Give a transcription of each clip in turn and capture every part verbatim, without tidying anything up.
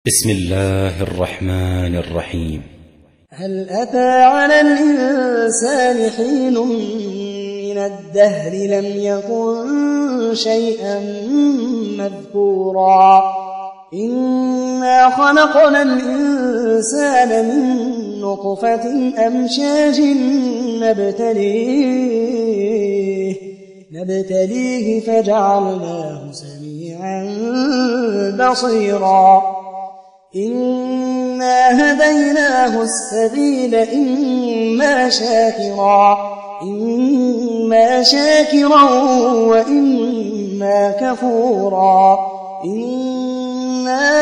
بسم الله الرحمن الرحيم. هل أتى على الإنسان حين من الدهر لم يكن شيئا مذكورا إنا خلقنا الإنسان من نطفة أمشاج نبتليه نبتليه فجعلناه سميعا بصيرا إنا هديناه السبيل إما شاكرا إما شاكرا وإما كفورا إنا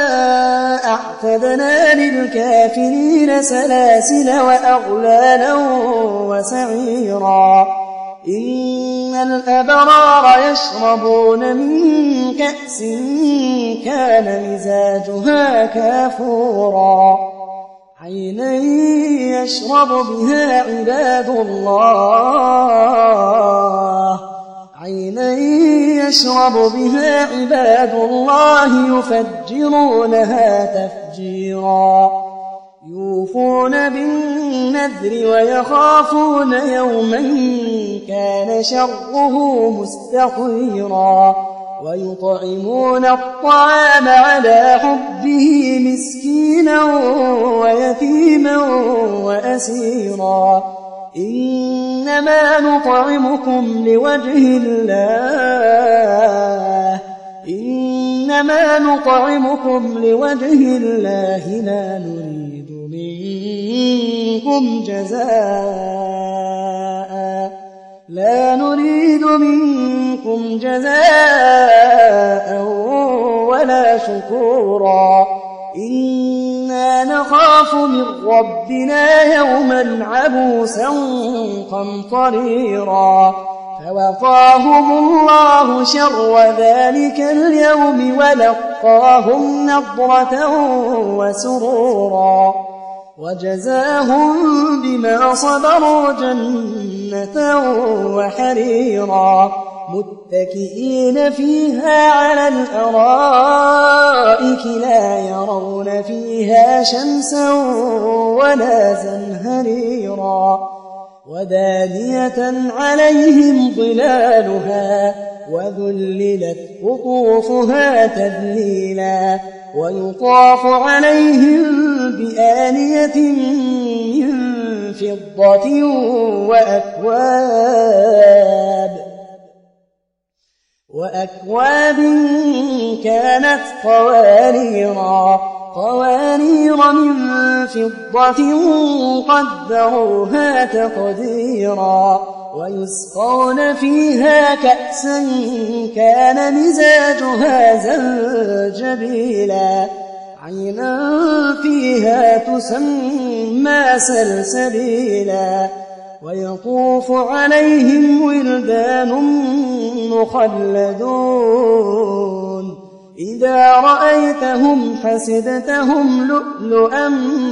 أعتدنا للكافرين سلاسل وأغلالا وسعيرا إن الأبرار يشربون من كأس كان مزاجها كافورا عينا يشرب بها عباد الله عينا يشرب بها عباد الله يفجرونها تفجيرا يوفون بالنذر ويخافون يوما كان شره مستطيرا ويطعمون الطعام على حبه مسكينا ويتيما وأسيرا إنما نطعمكم لوجه الله إنما نطعمكم لوجه الله لا نريد منكم جزاء لا نريد منكم جزاء ولا شكورا إنا نخاف من ربنا يوما عبوسا قمطريرا فوقاهم الله شر ذلك اليوم ولقاهم نضرة وسرورا وجزاهم بما صبروا جنة وحريرا متكئين فيها على الأرائك لا يرون فيها شمسا ولا زمهريرا ودانية عليهم ظلالها وذللت قطوفها تذليلا ويطاف عليهم بآنية من فضة وأكواب وأكواب كانت قواريرا قوارير من فضة قدروها تقديرا ويسقون فيها كأسا كان مزاجها زنجبيلا عينا فيها تسمى سلسبيلا ويطوف عليهم ولدان مخلدون إذا رأيتهم حسبتهم لؤلؤا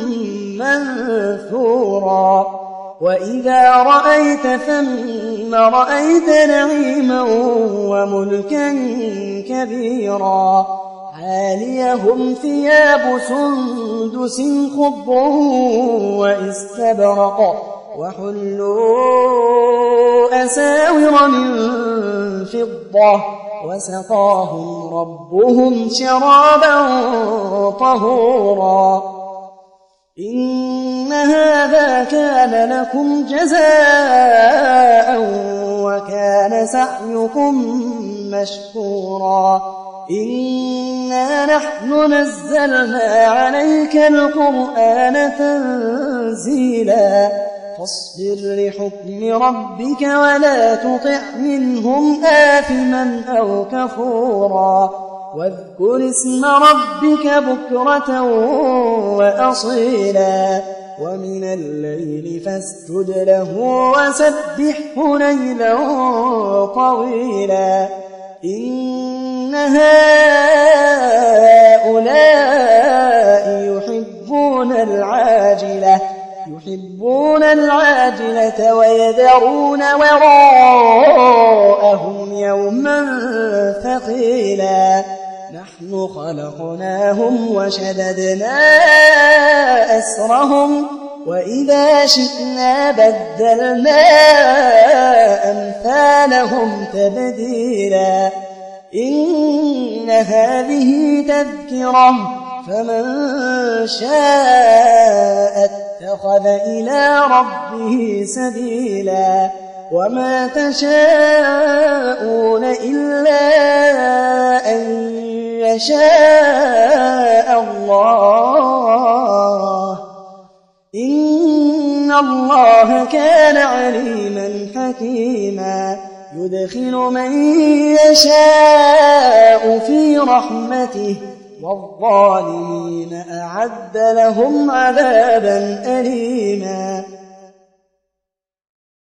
منثورا وإذا رأيت ثم رأيت نعيما وملكا كبيرا عاليهم ثياب سندس خضر واستبرق وحلوا أساور من فضة وسقاهم ربهم شرابا طهورا إن هذا كان لكم جزاء وكان سعيكم مشكورا إنا نحن نزلنا عليك القرآن تنزيلا فاصبر لحكم ربك ولا تطع منهم آثما أو كفورا واذكر اسم ربك بكرة وأصيلا ومن الليل فاسجد له وسبحه ليلا طويلا إن هؤلاء يحبون العاجلة يحبون العاجلة ويذرون وراءهم يوما ثقيلا نحن خلقناهم وشددنا أسرهم وإذا شئنا بدلنا أمثالهم تبديلا إن هذه تذكرة فمن شاء اتخذ إلى ربه سبيلا وما تشاءون إلا أن يشاء الله إن الله كان عليما حكيما يدخل من يشاء في رحمته والظالمين أعد لهم عذابا أليما